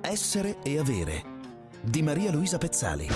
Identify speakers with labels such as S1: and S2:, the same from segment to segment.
S1: Essere e avere di Maria Luisa Pezzali.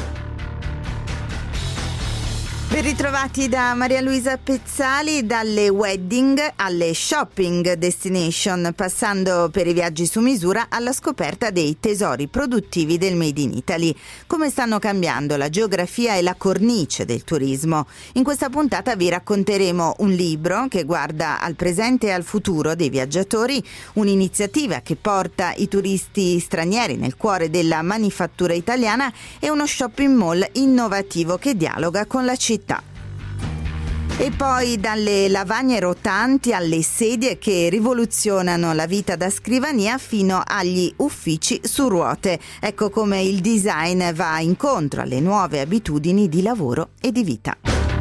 S2: Ben ritrovati da Maria Luisa Pezzali, dalle wedding alle shopping destination, passando per i viaggi su misura alla scoperta dei tesori produttivi del Made in Italy. Come stanno cambiando la geografia e la cornice del turismo? In questa puntata vi racconteremo un libro che guarda al presente e al futuro dei viaggiatori, un'iniziativa che porta i turisti stranieri nel cuore della manifattura italiana e uno shopping mall innovativo che dialoga con la città. E poi dalle lavagne rotanti alle sedie che rivoluzionano la vita da scrivania fino agli uffici su ruote. Ecco come il design va incontro alle nuove abitudini di lavoro e di vita.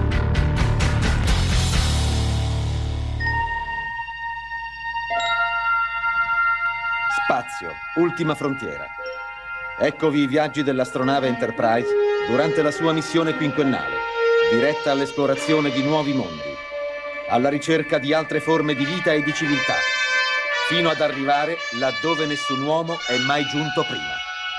S3: Spazio, ultima frontiera. Eccovi i viaggi dell'astronave Enterprise durante la sua missione quinquennale, diretta all'esplorazione di nuovi mondi, alla ricerca di altre forme di vita e di civiltà, fino ad arrivare laddove nessun uomo è mai giunto prima.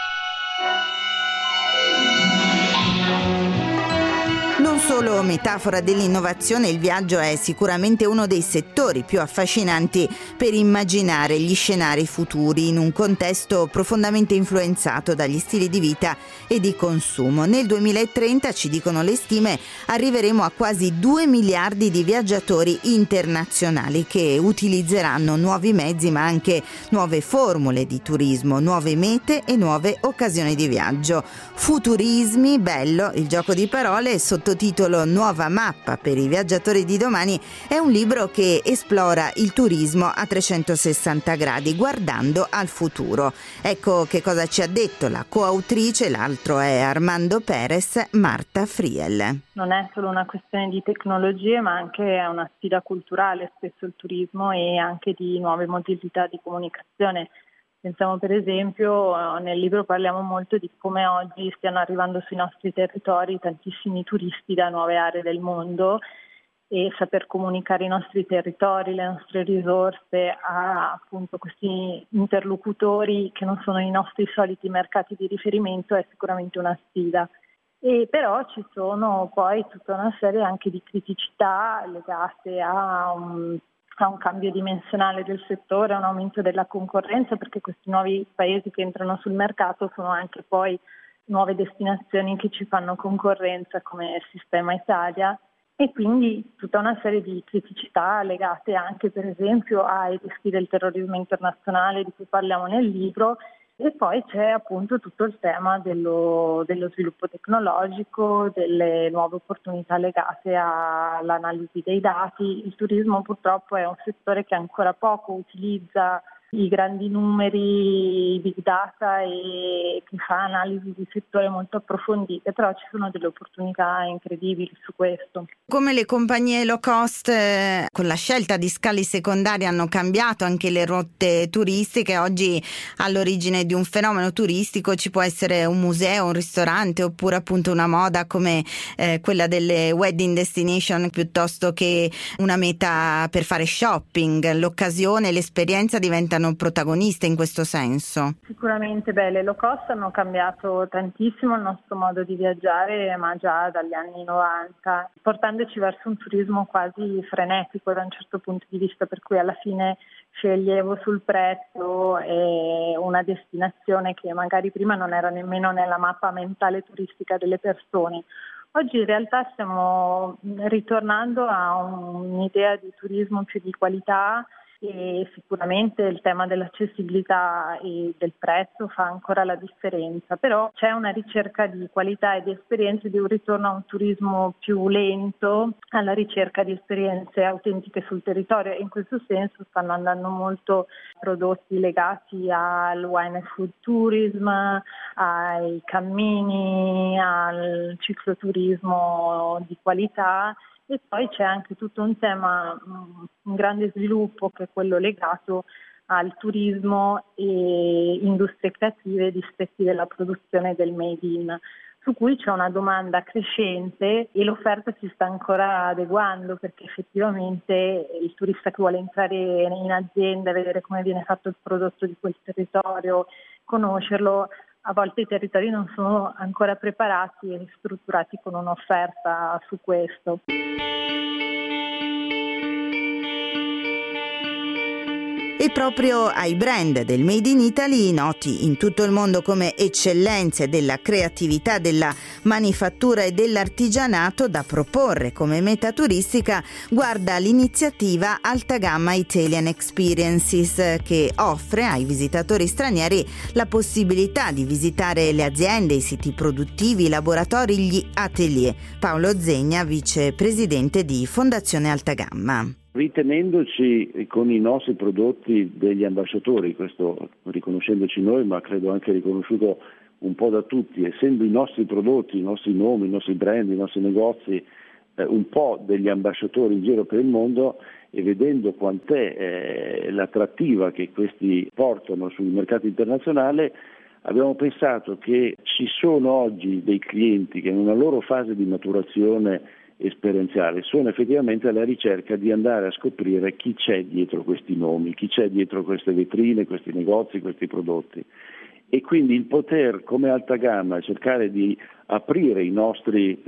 S2: Non solo metafora dell'innovazione, il viaggio è sicuramente uno dei settori più affascinanti per immaginare gli scenari futuri in un contesto profondamente influenzato dagli stili di vita e di consumo. Nel 2030, ci dicono le stime, arriveremo a quasi 2 miliardi di viaggiatori internazionali che utilizzeranno nuovi mezzi ma anche nuove formule di turismo, nuove mete e nuove occasioni di viaggio. Futurismi, bello il gioco di parole, sottotitolo Nuova mappa per i viaggiatori di domani, è un libro che esplora il turismo a 360 gradi guardando al futuro. Ecco che cosa ci ha detto la coautrice, l'altro è Armando Perez, Marta Friel.
S4: Non è solo una questione di tecnologie, ma anche una sfida culturale, spesso il turismo, e anche di nuove modalità di comunicazione. Pensiamo per esempio, nel libro parliamo molto di come oggi stiano arrivando sui nostri territori tantissimi turisti da nuove aree del mondo, e saper comunicare i nostri territori, le nostre risorse a appunto questi interlocutori che non sono i nostri soliti mercati di riferimento è sicuramente una sfida. E però ci sono poi tutta una serie anche di criticità legate a un cambio dimensionale del settore, a un aumento della concorrenza, perché questi nuovi paesi che entrano sul mercato sono anche poi nuove destinazioni che ci fanno concorrenza come Sistema Italia, e quindi tutta una serie di criticità legate anche per esempio ai rischi del terrorismo internazionale di cui parliamo nel libro. E poi c'è appunto tutto il tema dello sviluppo tecnologico, delle nuove opportunità legate all'analisi dei dati. Il turismo purtroppo è un settore che ancora poco utilizza i grandi numeri, i big data, e che fa analisi di settore molto approfondite, però ci sono delle opportunità incredibili su questo.
S2: Come le compagnie low cost con la scelta di scali secondari hanno cambiato anche le rotte turistiche, oggi all'origine di un fenomeno turistico ci può essere un museo, un ristorante, oppure appunto una moda come quella delle wedding destination, piuttosto che una meta per fare shopping. L'occasione e l'esperienza diventano protagoniste in questo senso.
S4: Sicuramente, le low cost hanno cambiato tantissimo il nostro modo di viaggiare, ma già dagli anni 90, portandoci verso un turismo quasi frenetico da un certo punto di vista, per cui alla fine sceglievo sul prezzo una destinazione che magari prima non era nemmeno nella mappa mentale turistica delle persone. Oggi in realtà stiamo ritornando a un'idea di turismo più di qualità, e sicuramente il tema dell'accessibilità e del prezzo fa ancora la differenza, però c'è una ricerca di qualità e di esperienze, di un ritorno a un turismo più lento, alla ricerca di esperienze autentiche sul territorio, e in questo senso stanno andando molto prodotti legati al wine and food tourism, ai cammini, al cicloturismo di qualità. E poi c'è anche tutto un tema, un grande sviluppo, che è quello legato al turismo e industrie creative, distretti della produzione del made in. su cui c'è una domanda crescente e l'offerta si sta ancora adeguando, perché effettivamente il turista che vuole entrare in azienda, vedere come viene fatto il prodotto di quel territorio, conoscerlo, a volte i territori non sono ancora preparati e strutturati con un'offerta su questo.
S2: E proprio ai brand del Made in Italy, noti in tutto il mondo come eccellenze della creatività, della manifattura e dell'artigianato, da proporre come meta turistica, guarda l'iniziativa Alta Gamma Italian Experiences, che offre ai visitatori stranieri la possibilità di visitare le aziende, i siti produttivi, i laboratori, gli atelier. Paolo Zegna, vicepresidente di Fondazione Alta Gamma.
S5: Ritenendoci con i nostri prodotti degli ambasciatori, questo riconoscendoci noi, ma credo anche riconosciuto un po' da tutti, essendo i nostri prodotti, i nostri nomi, i nostri brand, i nostri negozi un po' degli ambasciatori in giro per il mondo, e vedendo quant'è l'attrattiva che questi portano sul mercato internazionale, abbiamo pensato che ci sono oggi dei clienti che in una loro fase di maturazione esperienziale sono effettivamente alla ricerca di andare a scoprire chi c'è dietro questi nomi, chi c'è dietro queste vetrine, questi negozi, questi prodotti. E quindi il poter, come Alta Gamma, cercare di aprire i nostri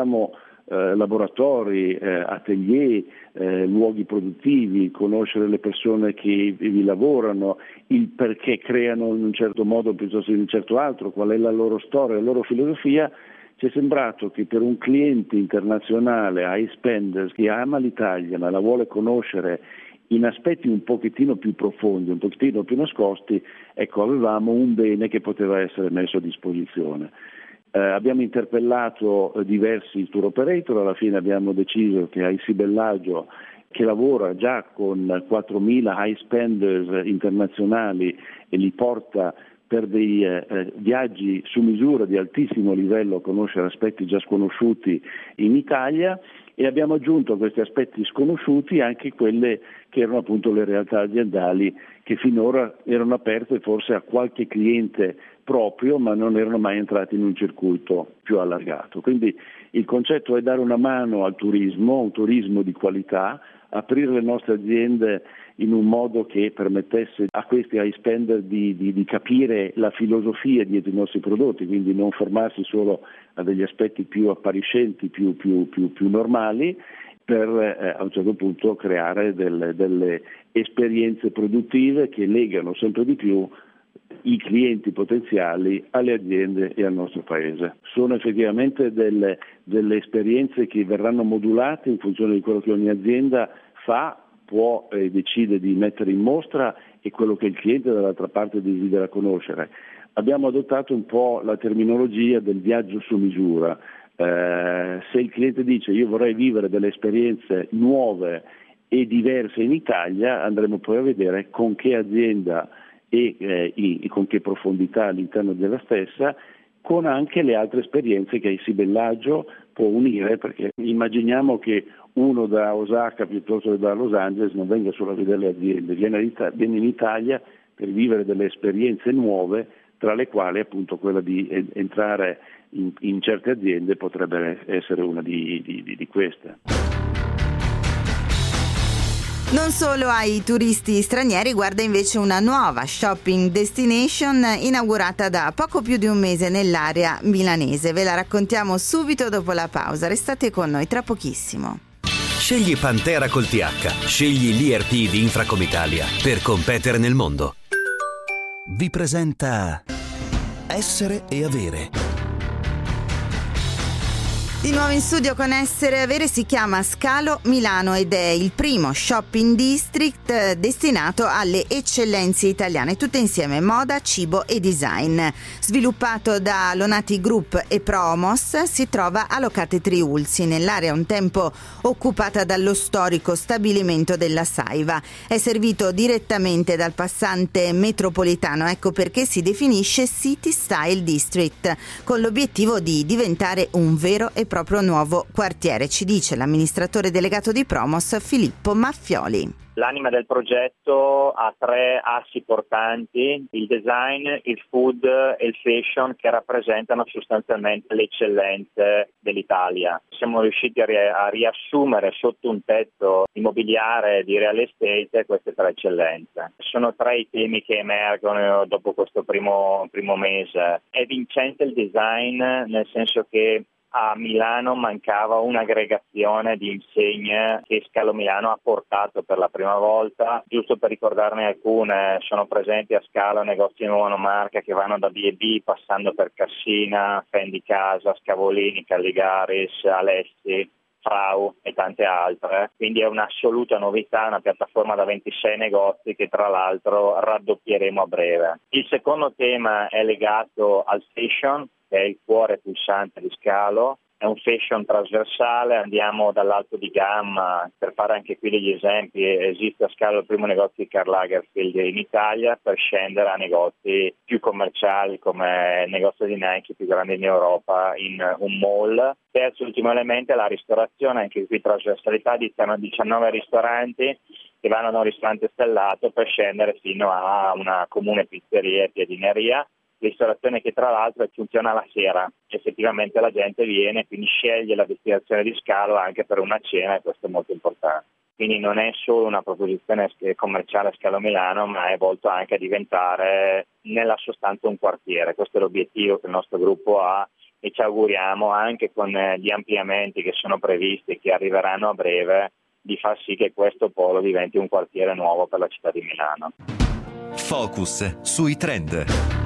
S5: laboratori, atelier, luoghi produttivi, conoscere le persone che vi lavorano, il perché creano in un certo modo piuttosto che in un certo altro, qual è la loro storia, la loro filosofia. Ci è sembrato che per un cliente internazionale, high spender, che ama l'Italia ma la vuole conoscere in aspetti un pochettino più profondi, un pochettino più nascosti, ecco, avevamo un bene che poteva essere messo a disposizione. Abbiamo interpellato diversi tour operator, alla fine abbiamo deciso che IC Bellagio, che lavora già con 4.000 high spenders internazionali e li porta per dei viaggi su misura di altissimo livello a conoscere aspetti già sconosciuti in Italia, e abbiamo aggiunto a questi aspetti sconosciuti anche quelle che erano appunto le realtà aziendali che finora erano aperte forse a qualche cliente proprio, ma non erano mai entrati in un circuito più allargato. Quindi il concetto è dare una mano al turismo, un turismo di qualità, aprire le nostre aziende in un modo che permettesse a questi high spender di capire la filosofia dietro i nostri prodotti, quindi non fermarsi solo a degli aspetti più appariscenti, più normali, per a un certo punto creare delle esperienze produttive che legano sempre di più i clienti potenziali alle aziende e al nostro paese. Sono effettivamente delle esperienze che verranno modulate in funzione di quello che ogni azienda fa, può e decide di mettere in mostra, e quello che il cliente dall'altra parte desidera conoscere. Abbiamo adottato un po' la terminologia del viaggio su misura. Se il cliente dice io vorrei vivere delle esperienze nuove e diverse in Italia, andremo poi a vedere con che azienda e con che profondità all'interno della stessa, con anche le altre esperienze che IC Bellagio può unire, perché immaginiamo che uno da Osaka piuttosto che da Los Angeles non venga solo a vedere le aziende, viene in Italia per vivere delle esperienze nuove, tra le quali appunto quella di entrare in certe aziende potrebbe essere una di queste.
S2: Non solo ai turisti stranieri, guarda invece una nuova shopping destination inaugurata da poco più di un mese nell'area milanese. Ve la raccontiamo subito dopo la pausa. Restate con noi tra pochissimo.
S1: Scegli Pantera col TH. Scegli l'ERP di Infracom Italia per competere nel mondo. Vi presenta Essere e Avere.
S2: Di nuovo in studio con Essere e Avere, si chiama Scalo Milano ed è il primo shopping district destinato alle eccellenze italiane, tutte insieme moda, cibo e design. Sviluppato da Lonati Group e Promos, si trova a Locate Triulzi, nell'area un tempo occupata dallo storico stabilimento della Saiva. È servito direttamente dal passante metropolitano, ecco perché si definisce City Style District, con l'obiettivo di diventare un vero e proprio nuovo quartiere, ci dice l'amministratore delegato di Promos Filippo Maffioli.
S6: L'anima del progetto ha 3 assi portanti: il design, il food e il fashion, che rappresentano sostanzialmente le eccellenze dell'Italia. Siamo riusciti a riassumere sotto un tetto immobiliare di real estate queste 3 eccellenze. Sono 3 i temi che emergono dopo questo primo mese. È vincente il design, nel senso che a Milano mancava un'aggregazione di insegne che Scalo Milano ha portato per la prima volta. Giusto per ricordarne alcune, sono presenti a Scalo negozi di monomarca che vanno da B&B passando per Cassina, Fendi Casa, Scavolini, Calligaris, Alessi, Frau e tante altre. Quindi è un'assoluta novità, una piattaforma da 26 negozi che tra l'altro raddoppieremo a breve. Il secondo tema è legato al fashion, che è il cuore pulsante di Scalo. È un fashion trasversale, andiamo dall'alto di gamma. Per fare anche qui degli esempi, esiste a Scalo il primo negozio di Karl Lagerfeld in Italia, per scendere a negozi più commerciali come il negozio di Nike più grande in Europa, in un mall. Terzo, ultimo elemento è la ristorazione, anche qui trasversalità, di 19 ristoranti che vanno da un ristorante stellato per scendere fino a una comune pizzeria e piadineria. Ristorazione che tra l'altro funziona la sera, effettivamente la gente viene, quindi sceglie la destinazione di Scalo anche per una cena, e questo è molto importante. Quindi non è solo una proposizione commerciale a Scalo Milano, ma è volto anche a diventare nella sostanza un quartiere. Questo è l'obiettivo che il nostro gruppo ha, e ci auguriamo anche con gli ampliamenti che sono previsti e che arriveranno a breve di far sì che questo polo diventi un quartiere nuovo per la città di Milano.
S1: Focus sui trend.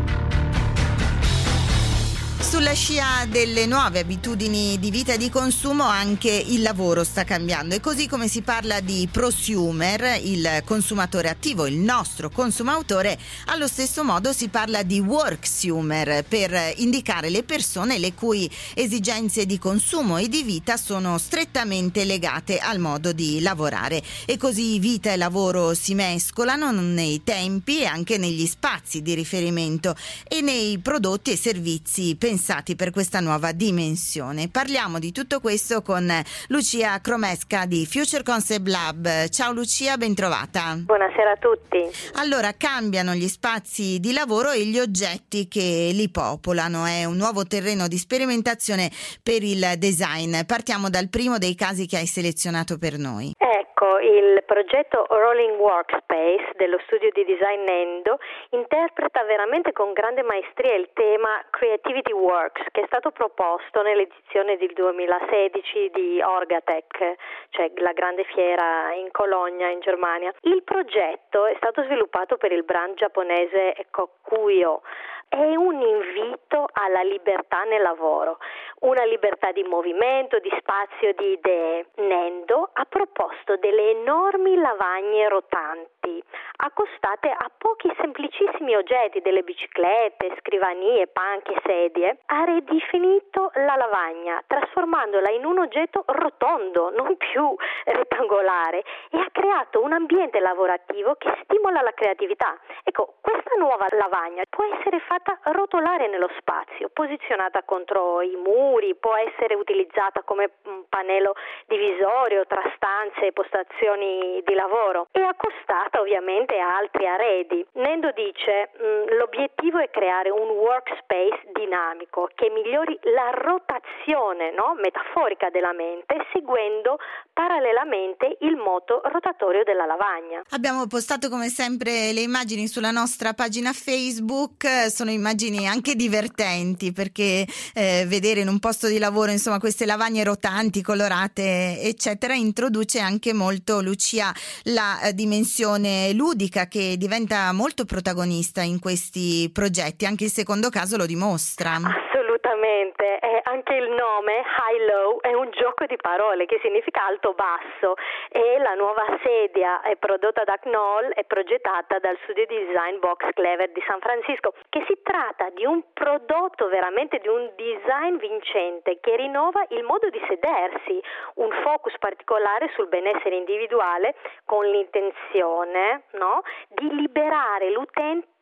S2: Sulla scia delle nuove abitudini di vita e di consumo anche il lavoro sta cambiando, e così come si parla di prosumer, il consumatore attivo, il nostro consumatore, allo stesso modo si parla di worksumer per indicare le persone le cui esigenze di consumo e di vita sono strettamente legate al modo di lavorare, e così vita e lavoro si mescolano nei tempi e anche negli spazi di riferimento e nei prodotti e servizi pensati per questa nuova dimensione. Parliamo di tutto questo con Lucia Cromesca di Future Concept Lab. Ciao Lucia, ben trovata.
S7: Buonasera a tutti.
S2: Allora, cambiano gli spazi di lavoro e gli oggetti che li popolano. È un nuovo terreno di sperimentazione per il design. Partiamo dal primo dei casi che hai selezionato per noi.
S7: Ecco, il progetto Rolling Workspace dello studio di design Nendo interpreta veramente con grande maestria il tema Creativity Works, che è stato proposto nell'edizione del 2016 di Orgatec, cioè la grande fiera in Colonia, in Germania. Il progetto è stato sviluppato per il brand giapponese Kokuyo. È un invito alla libertà nel lavoro, una libertà di movimento, di spazio, di idee. Nendo ha proposto delle enormi lavagne rotanti, accostate a pochi semplicissimi oggetti, delle biciclette, scrivanie, panche, sedie. Ha ridefinito la lavagna, trasformandola in un oggetto rotondo, non più rettangolare, e ha creato un ambiente lavorativo che stimola la creatività. Ecco, questa nuova lavagna può essere fatta rotolare nello spazio, posizionata contro i muri, può essere utilizzata come un pannello divisorio tra stanze e postazioni di lavoro, e accostata ovviamente a altri arredi. Nendo dice l'obiettivo è creare un workspace dinamico che migliori la rotazione, metaforica della mente, seguendo parallelamente il moto rotatorio della lavagna.
S2: Abbiamo postato come sempre le immagini sulla nostra pagina Facebook, sono immagini anche divertenti, perché vedere in un posto di lavoro queste lavagne rotanti, colorate eccetera, introduce anche molto, Lucia, la dimensione ludica che diventa molto protagonista in questi progetti. Anche il secondo caso lo dimostra.
S7: Assolutamente, anche il nome High Low è un gioco di parole che significa alto basso, e la nuova sedia è prodotta da Knoll e progettata dal studio di design Box Clever di San Francisco, che si tratta di un prodotto veramente di un design vincente che rinnova il modo di sedersi, un focus particolare sul benessere individuale con l'intenzione di liberare l'utente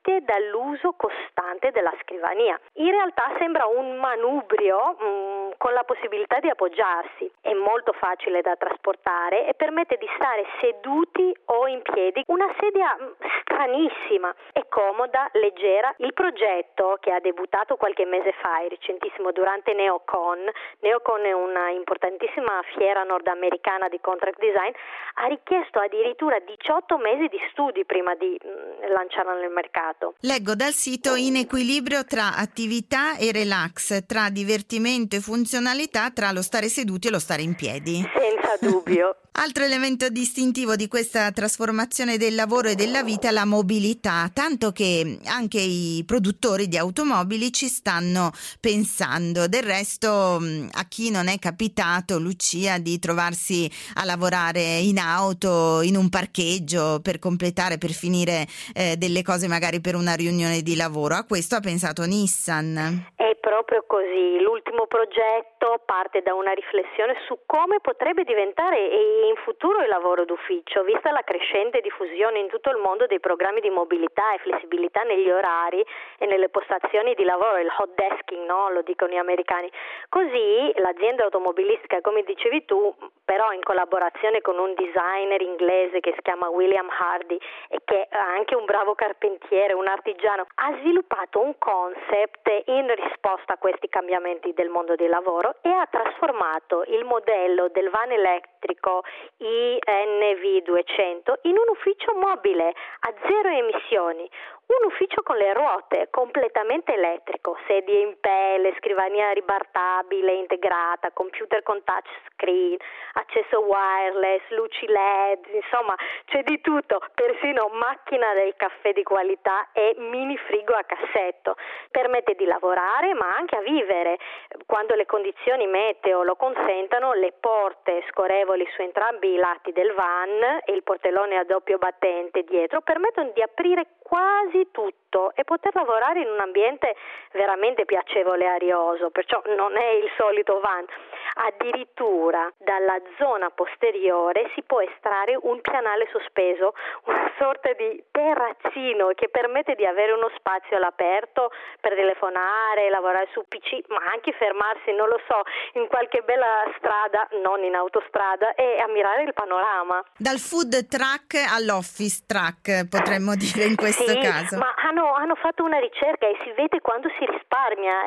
S7: dipendente dall'uso costante della scrivania. In realtà sembra un manubrio con la possibilità di appoggiarsi. È molto facile da trasportare e permette di stare seduti o in piedi. Una sedia stranissima e comoda, leggera. Il progetto, che ha debuttato qualche mese fa, è recentissimo, durante NeoCon. NeoCon è una importantissima fiera nordamericana di contract design, ha richiesto addirittura 18 mesi di studi prima di lanciarla nel mercato.
S2: Leggo dal sito: in equilibrio tra attività e relax, tra divertimento e funzionalità, tra lo stare seduti e lo stare in piedi.
S7: Senza dubbio.
S2: Altro elemento distintivo di questa trasformazione del lavoro e della vita è la mobilità, tanto che anche i produttori di automobili ci stanno pensando. Del resto, a chi non è capitato, Lucia, di trovarsi a lavorare in auto, in un parcheggio per completare, per finire delle cose magari per una riunione di lavoro? A questo ha pensato Nissan.
S7: È proprio così. L'ultimo progetto parte da una riflessione su come potrebbe diventare in futuro il lavoro d'ufficio, vista la crescente diffusione in tutto il mondo dei programmi di mobilità e flessibilità negli orari e nelle postazioni di lavoro, il hot desking, no? Lo dicono gli americani. Così l'azienda automobilistica, come dicevi tu, però in collaborazione con un designer inglese che si chiama William Hardy e che è anche un bravo carpentiere, un artigiano, ha sviluppato un concept in risposta a questi cambiamenti del mondo del lavoro e ha trasformato il modello del van elettrico INV200 in un ufficio mobile a zero emissioni. Un ufficio con le ruote, completamente elettrico, sedie in pelle, scrivania ribaltabile integrata, computer con touch screen, accesso wireless, luci LED, insomma c'è di tutto, persino macchina del caffè di qualità e mini frigo a cassetto. Permette di lavorare ma anche a vivere. Quando le condizioni meteo lo consentano, le porte scorrevoli su entrambi i lati del van e il portellone a doppio battente dietro permettono di aprire quasi tutto e poter lavorare in un ambiente veramente piacevole e arioso, perciò non è il solito van. Addirittura dalla zona posteriore si può estrarre un pianale sospeso, una sorta di terrazzino che permette di avere uno spazio all'aperto per telefonare, lavorare su PC, ma anche fermarsi, non lo so, in qualche bella strada, non in autostrada, e ammirare il panorama.
S2: Dal food truck all'office truck, potremmo dire in questo caso.
S7: Ma hanno fatto una ricerca e si vede quando si risparmia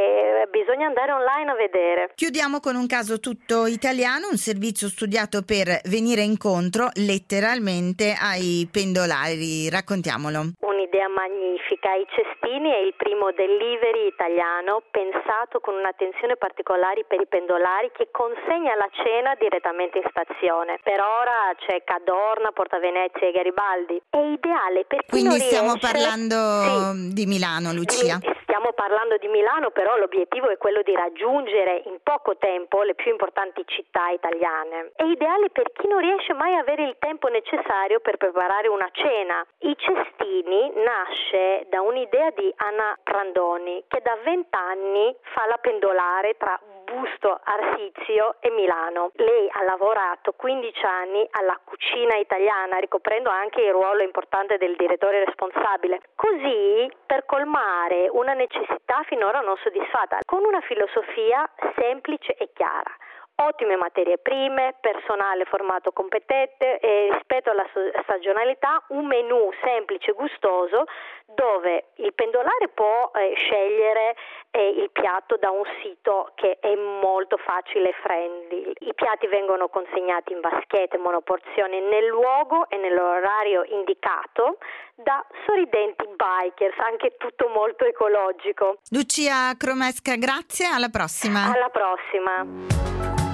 S7: e bisogna andare online a vedere.
S2: Chiudiamo con un caso tutto italiano, un servizio studiato per venire incontro letteralmente ai pendolari. Raccontiamolo.
S7: Un'idea magnifica. I cestini è il primo delivery italiano pensato con un'attenzione particolare per i pendolari che consegna la cena direttamente in stazione. Per ora c'è Cadorna, Porta Venezia e Garibaldi. È ideale per chi
S2: Quindi
S7: non
S2: stiamo
S7: riesce...
S2: parlando di Milano, Lucia.
S7: Stiamo parlando di Milano, però l'obiettivo è quello di raggiungere in poco tempo le più importanti città italiane. È ideale per chi non riesce mai a avere il tempo necessario per preparare una cena. I cestini nasce da un'idea di Anna Prandoni, che da 20 anni fa la pendolare tra Busto Arsizio e Milano. Lei ha lavorato 15 anni alla cucina italiana, ricoprendo anche il ruolo importante del direttore responsabile. Così, per colmare una necessità finora non soddisfatta, con una filosofia semplice e chiara. Ottime materie prime, personale formato competente e rispetto alla stagionalità, un menù semplice e gustoso dove il pendolare può scegliere il piatto da un sito che è molto facile e friendly. I piatti vengono consegnati in vaschette monoporzione nel luogo e nell'orario indicato da sorridenti bikers, anche tutto molto ecologico.
S2: Lucia Cromesca, grazie, alla prossima.
S7: Alla prossima.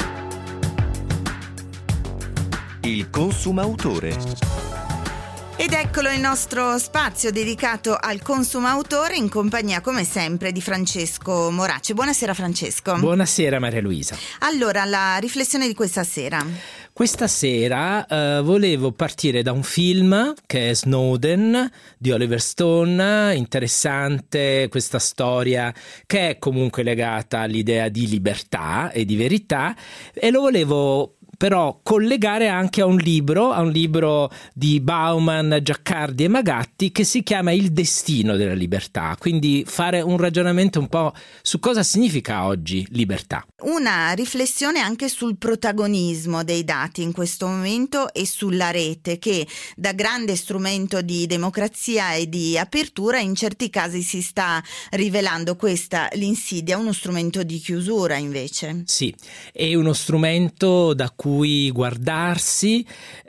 S1: Il consumautore.
S2: Ed eccolo il nostro spazio dedicato al consumautore in compagnia come sempre di Francesco Morace. Buonasera Francesco.
S8: Buonasera Maria Luisa.
S2: Allora, la riflessione di questa sera.
S8: Questa sera volevo partire da un film che è Snowden di Oliver Stone, interessante questa storia che è comunque legata all'idea di libertà e di verità, e lo volevo però collegare anche a un libro di Bauman, Giaccardi e Magatti che si chiama Il destino della libertà, quindi fare un ragionamento un po' su cosa significa oggi libertà.
S2: Una riflessione anche sul protagonismo dei dati in questo momento e sulla rete che da grande strumento di democrazia e di apertura in certi casi si sta rivelando questa l'insidia, uno strumento di chiusura invece.
S8: Sì, è uno strumento da cui guardarsi,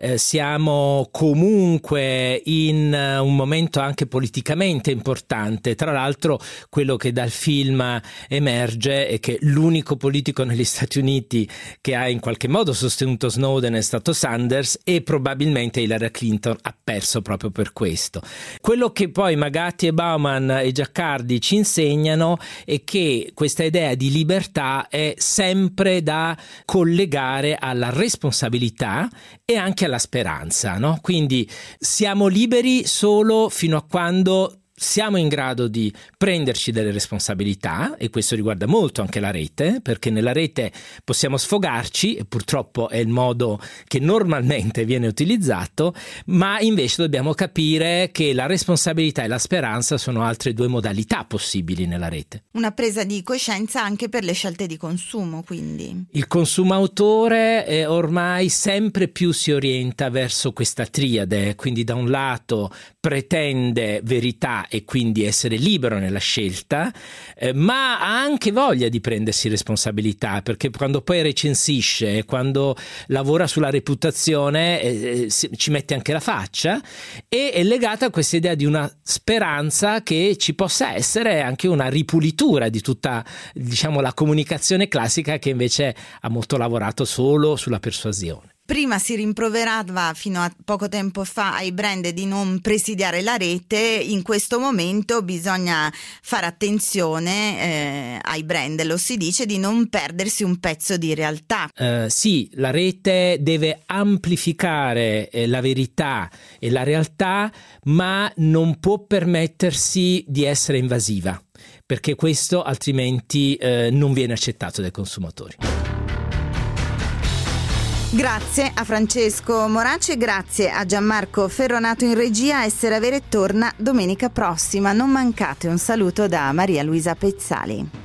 S8: siamo comunque in un momento anche politicamente importante, tra l'altro quello che dal film emerge è che l'unico politico negli Stati Uniti che ha in qualche modo sostenuto Snowden è stato Sanders e probabilmente Hillary Clinton ha perso proprio per questo. Quello che poi Magatti e Bauman e Giaccardi ci insegnano è che questa idea di libertà è sempre da collegare alla responsabilità e anche alla speranza, no? Quindi siamo liberi solo fino a quando siamo in grado di prenderci delle responsabilità, e questo riguarda molto anche la rete, perché nella rete possiamo sfogarci e purtroppo è il modo che normalmente viene utilizzato, ma invece dobbiamo capire che la responsabilità e la speranza sono altre due modalità possibili nella rete.
S2: Una presa di coscienza anche per le scelte di consumo, quindi.
S8: Il consumatore ormai sempre più si orienta verso questa triade, quindi da un lato pretende verità e quindi essere libero nella scelta, ma ha anche voglia di prendersi responsabilità, perché quando poi recensisce, quando lavora sulla reputazione ci mette anche la faccia, e è legata a questa idea di una speranza che ci possa essere anche una ripulitura di tutta, diciamo, la comunicazione classica che invece ha molto lavorato solo sulla persuasione.
S2: Prima si rimproverava fino a poco tempo fa ai brand di non presidiare la rete, in questo momento bisogna fare attenzione ai brand, lo si dice, di non perdersi un pezzo di realtà.
S8: Sì, la rete deve amplificare la verità e la realtà, ma non può permettersi di essere invasiva, perché questo altrimenti non viene accettato dai consumatori.
S2: Grazie a Francesco Morace, grazie a Gianmarco Ferronato in regia. Essere Avere torna domenica prossima, non mancate. Un saluto da Maria Luisa Pezzali.